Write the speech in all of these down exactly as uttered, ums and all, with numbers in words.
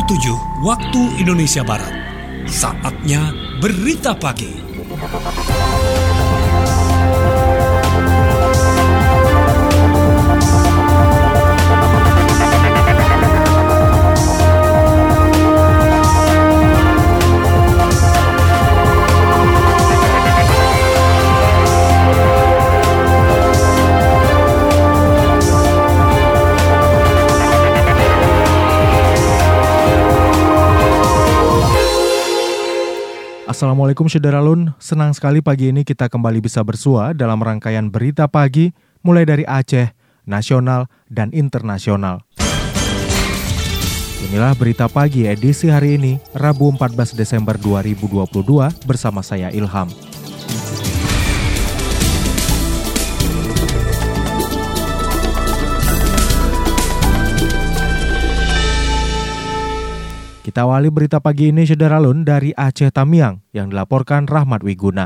tujuh waktu Indonesia Barat. Saatnya Berita Pagi. Assalamualaikum Syederalun, senang sekali pagi ini kita kembali bisa bersua dalam rangkaian Berita Pagi mulai dari Aceh, nasional, dan internasional. Inilah Berita Pagi edisi hari ini, Rabu empat belas Desember dua ribu dua puluh dua bersama saya Ilham. Kita awali berita pagi ini Syederalun dari Aceh Tamiang yang dilaporkan Rahmat Wiguna.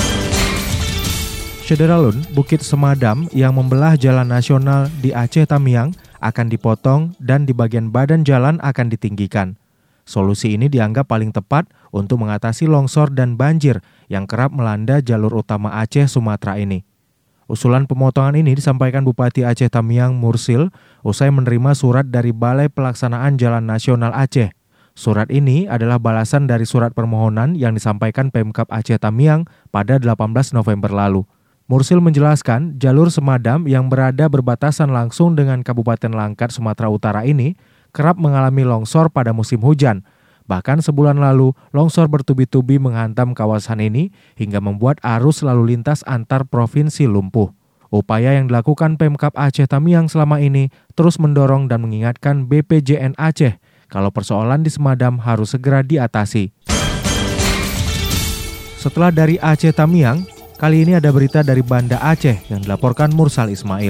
Syederalun, Bukit Semadam yang membelah jalan nasional di Aceh Tamiang akan dipotong dan di bagian badan jalan akan ditinggikan. Solusi ini dianggap paling tepat untuk mengatasi longsor dan banjir yang kerap melanda jalur utama Aceh Sumatera ini. Usulan pemotongan ini disampaikan Bupati Aceh Tamiang Mursil usai menerima surat dari Balai Pelaksanaan Jalan Nasional Aceh. Surat ini adalah balasan dari surat permohonan yang disampaikan Pemkab Aceh Tamiang pada delapan belas November lalu. Mursil menjelaskan jalur Semadam yang berada berbatasan langsung dengan Kabupaten Langkat, Sumatera Utara ini kerap mengalami longsor pada musim hujan. Bahkan sebulan lalu, longsor bertubi-tubi menghantam kawasan ini hingga membuat arus lalu lintas antar provinsi lumpuh. Upaya yang dilakukan Pemkab Aceh Tamiang selama ini terus mendorong dan mengingatkan B P J N Aceh kalau persoalan di Semadam harus segera diatasi. Setelah dari Aceh Tamiang, kali ini ada berita dari Banda Aceh yang dilaporkan Mursal Ismail.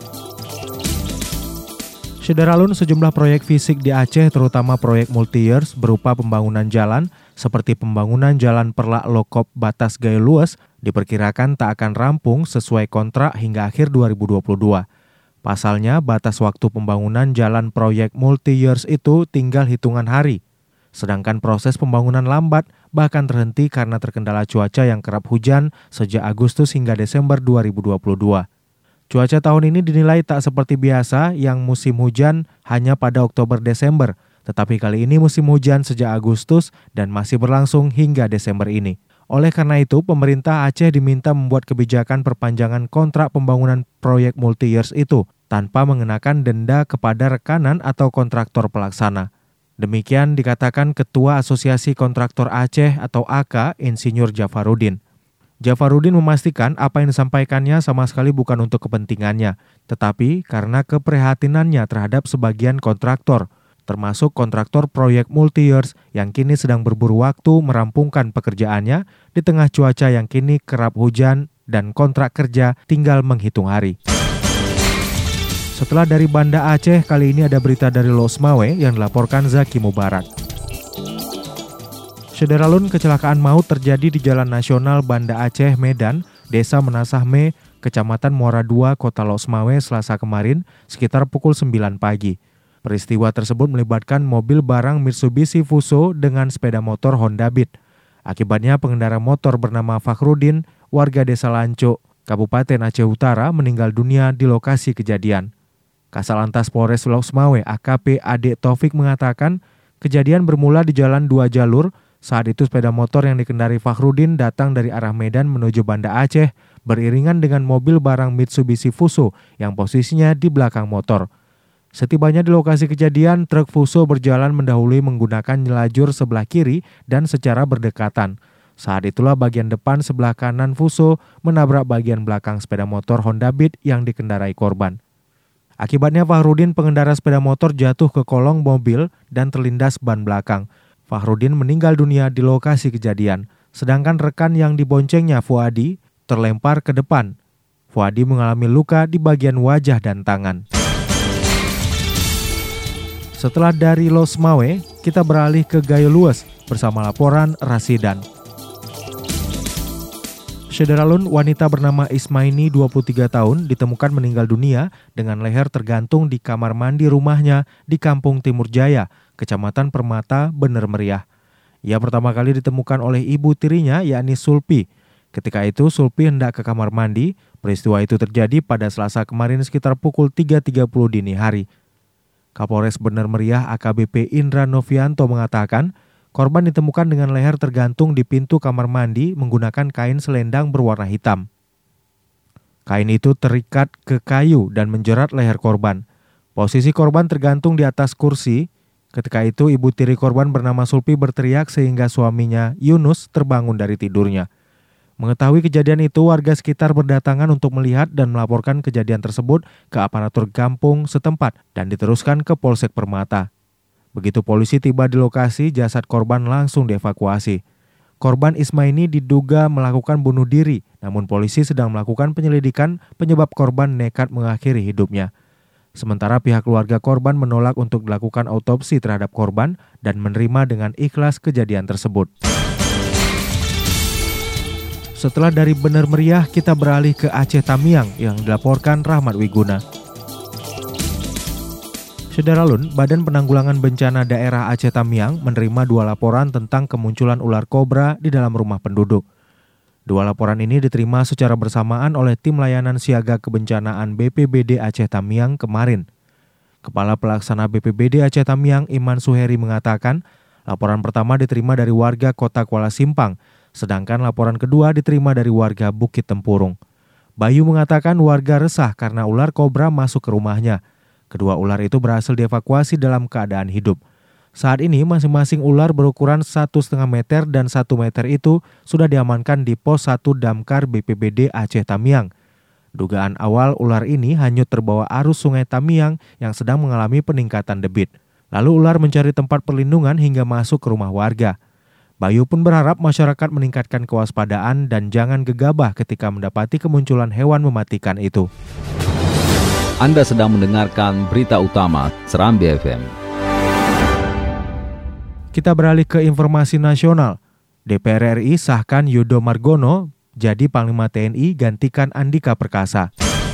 Syederalun, sejumlah proyek fisik di Aceh terutama proyek multi-years berupa pembangunan jalan seperti pembangunan jalan Perlak Lokop Batas Gayo Luas diperkirakan tak akan rampung sesuai kontrak hingga akhir dua ribu dua puluh dua. Pasalnya, batas waktu pembangunan jalan proyek multi-years itu tinggal hitungan hari. Sedangkan proses pembangunan lambat bahkan terhenti karena terkendala cuaca yang kerap hujan sejak Agustus hingga Desember dua ribu dua puluh dua. Cuaca tahun ini dinilai tak seperti biasa yang musim hujan hanya pada Oktober-Desember, tetapi kali ini musim hujan sejak Agustus dan masih berlangsung hingga Desember ini. Oleh karena itu, pemerintah Aceh diminta membuat kebijakan perpanjangan kontrak pembangunan proyek multi-years itu tanpa mengenakan denda kepada rekanan atau kontraktor pelaksana. Demikian dikatakan Ketua Asosiasi Kontraktor Aceh atau A K, Insinyur Jafarudin. Jafarudin memastikan apa yang disampaikannya sama sekali bukan untuk kepentingannya, tetapi karena keprihatinannya terhadap sebagian kontraktor, termasuk kontraktor proyek multi-years yang kini sedang berburu waktu merampungkan pekerjaannya di tengah cuaca yang kini kerap hujan dan kontrak kerja tinggal menghitung hari. Setelah dari Banda Aceh, kali ini ada berita dari Losmawe yang dilaporkan Zaki Mubarak. Syederalun, kecelakaan maut terjadi di Jalan Nasional Banda Aceh Medan, Desa Menasahme, Kecamatan Muara dua, Kota Losmawe, Selasa kemarin sekitar pukul sembilan pagi. Peristiwa tersebut melibatkan mobil barang Mitsubishi Fuso dengan sepeda motor Honda Beat. Akibatnya pengendara motor bernama Fakhrudin, warga Desa Lanco, Kabupaten Aceh Utara, meninggal dunia di lokasi kejadian. Kasalantas Polres Losmawe A K P Ade Taufik mengatakan kejadian bermula di jalan dua jalur. Saat itu sepeda motor yang dikendari Fakhrudin datang dari arah Medan menuju Banda Aceh beriringan dengan mobil barang Mitsubishi Fuso yang posisinya di belakang motor. Setibanya di lokasi kejadian, truk Fuso berjalan mendahului menggunakan lajur sebelah kiri dan secara berdekatan. Saat itulah bagian depan sebelah kanan Fuso menabrak bagian belakang sepeda motor Honda Beat yang dikendarai korban. Akibatnya Fakhrudin pengendara sepeda motor jatuh ke kolong mobil dan terlindas ban belakang. Fakhrudin meninggal dunia di lokasi kejadian, sedangkan rekan yang diboncengnya Fuadi terlempar ke depan. Fuadi mengalami luka di bagian wajah dan tangan. Setelah dari Losmawe, kita beralih ke Gayo Luas bersama laporan Rasidan. Sederalun, wanita bernama Ismaini dua puluh tiga tahun ditemukan meninggal dunia dengan leher tergantung di kamar mandi rumahnya di Kampung Timur Jaya, Kecamatan Permata, Bener Meriah. Ia pertama kali ditemukan oleh ibu tirinya, yakni Sulpi. Ketika itu Sulpi hendak ke kamar mandi. Peristiwa itu terjadi pada Selasa kemarin sekitar pukul tiga tiga puluh dini hari. Kapolres Bener Meriah A K B P Indra Novianto mengatakan, korban ditemukan dengan leher tergantung di pintu kamar mandi menggunakan kain selendang berwarna hitam. Kain itu terikat ke kayu dan menjerat leher korban. Posisi korban tergantung di atas kursi. Ketika itu ibu tiri korban bernama Sulpi berteriak sehingga suaminya Yunus terbangun dari tidurnya. Mengetahui kejadian itu, warga sekitar berdatangan untuk melihat dan melaporkan kejadian tersebut ke aparatur kampung setempat dan diteruskan ke Polsek Permata. Begitu polisi tiba di lokasi, jasad korban langsung dievakuasi. Korban Ismaini diduga melakukan bunuh diri, namun polisi sedang melakukan penyelidikan penyebab korban nekat mengakhiri hidupnya. Sementara pihak keluarga korban menolak untuk dilakukan autopsi terhadap korban dan menerima dengan ikhlas kejadian tersebut. Setelah dari Bener Meriah, kita beralih ke Aceh Tamiang yang dilaporkan Rahmat Wiguna. Sederalun, Badan Penanggulangan Bencana Daerah Aceh Tamiang menerima dua laporan tentang kemunculan ular kobra di dalam rumah penduduk. Dua laporan ini diterima secara bersamaan oleh Tim Layanan Siaga Kebencanaan B P B D Aceh Tamiang kemarin. Kepala Pelaksana B P B D Aceh Tamiang Iman Suheri mengatakan, laporan pertama diterima dari warga Kota Kuala Simpang, sedangkan laporan kedua diterima dari warga Bukit Tempurung. Bayu mengatakan warga resah karena ular kobra masuk ke rumahnya. Kedua ular itu berhasil dievakuasi dalam keadaan hidup. Saat ini masing-masing ular berukuran satu koma lima meter dan satu meter itu sudah diamankan di Pos satu Damkar B P B D Aceh Tamiang. Dugaan awal ular ini hanyut terbawa arus Sungai Tamiang yang sedang mengalami peningkatan debit. Lalu ular mencari tempat perlindungan hingga masuk ke rumah warga. Bayu pun berharap masyarakat meningkatkan kewaspadaan dan jangan gegabah ketika mendapati kemunculan hewan mematikan itu. Anda sedang mendengarkan berita utama Serambi F M. Kita beralih ke informasi nasional. D P R R I sahkan Yudo Margono jadi Panglima T N I gantikan Andika Perkasa.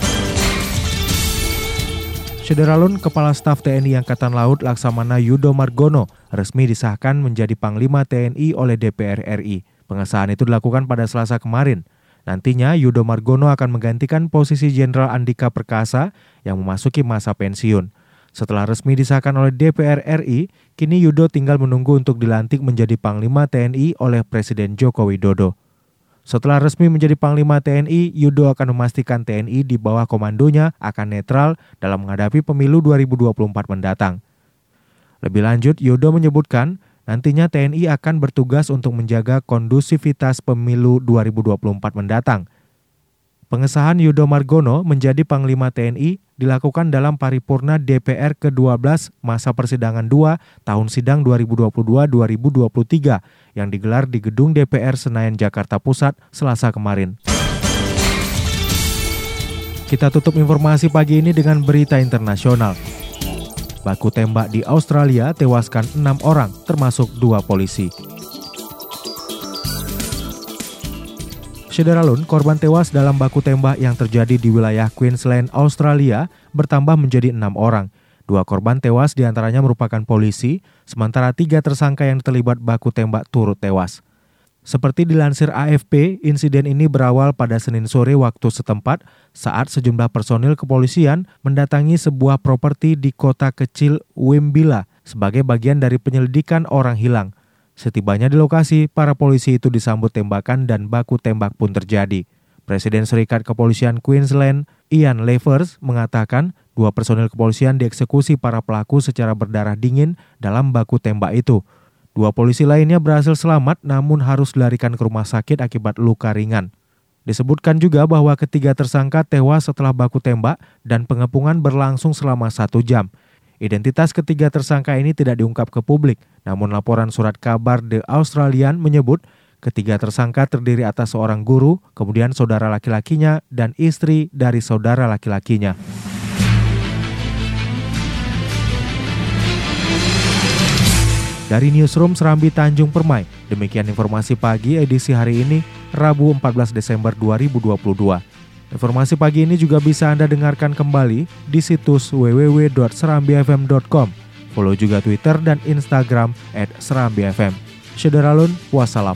Sederalun, Kepala Staf T N I Angkatan Laut Laksamana Yudo Margono resmi disahkan menjadi Panglima T N I oleh D P R R I. Pengesahan itu dilakukan pada Selasa kemarin. Nantinya Yudo Margono akan menggantikan posisi Jenderal Andika Perkasa yang memasuki masa pensiun. Setelah resmi disahkan oleh D P R R I, kini Yudo tinggal menunggu untuk dilantik menjadi Panglima T N I oleh Presiden Joko Widodo. Setelah resmi menjadi Panglima T N I, Yudo akan memastikan T N I di bawah komandonya akan netral dalam menghadapi pemilu dua ribu dua puluh empat mendatang. Lebih lanjut, Yudo menyebutkan nantinya T N I akan bertugas untuk menjaga kondusivitas pemilu dua ribu dua puluh empat mendatang. Pengesahan Yudo Margono menjadi Panglima T N I dilakukan dalam paripurna D P R ke dua belas masa persidangan dua tahun sidang dua ribu dua puluh dua dua ribu dua puluh tiga yang digelar di Gedung D P R Senayan Jakarta Pusat Selasa kemarin. Kita tutup informasi pagi ini dengan berita internasional. Baku tembak di Australia tewaskan enam orang termasuk dua polisi. Sederalun, korban tewas dalam baku tembak yang terjadi di wilayah Queensland, Australia bertambah menjadi enam orang. Dua korban tewas diantaranya merupakan polisi, sementara tiga tersangka yang terlibat baku tembak turut tewas. Seperti dilansir A F P, insiden ini berawal pada Senin sore waktu setempat saat sejumlah personil kepolisian mendatangi sebuah properti di kota kecil Wimbilla sebagai bagian dari penyelidikan orang hilang. Setibanya di lokasi, para polisi itu disambut tembakan dan baku tembak pun terjadi. Presiden Serikat Kepolisian Queensland, Ian Levers, mengatakan dua personil kepolisian dieksekusi para pelaku secara berdarah dingin dalam baku tembak itu. Dua polisi lainnya berhasil selamat namun harus dilarikan ke rumah sakit akibat luka ringan. Disebutkan juga bahwa ketiga tersangka tewas setelah baku tembak dan pengepungan berlangsung selama satu jam. Identitas ketiga tersangka ini tidak diungkap ke publik, namun laporan surat kabar The Australian menyebut ketiga tersangka terdiri atas seorang guru, kemudian saudara laki-lakinya, dan istri dari saudara laki-lakinya. Dari Newsroom Serambi Tanjung Permai, demikian informasi pagi edisi hari ini. Rabu empat belas Desember dua ribu dua puluh dua. Informasi pagi ini juga bisa Anda dengarkan kembali di situs w w w dot serambi f m dot com. Follow juga Twitter dan Instagram at serambi f m. Syederalun, wassalam.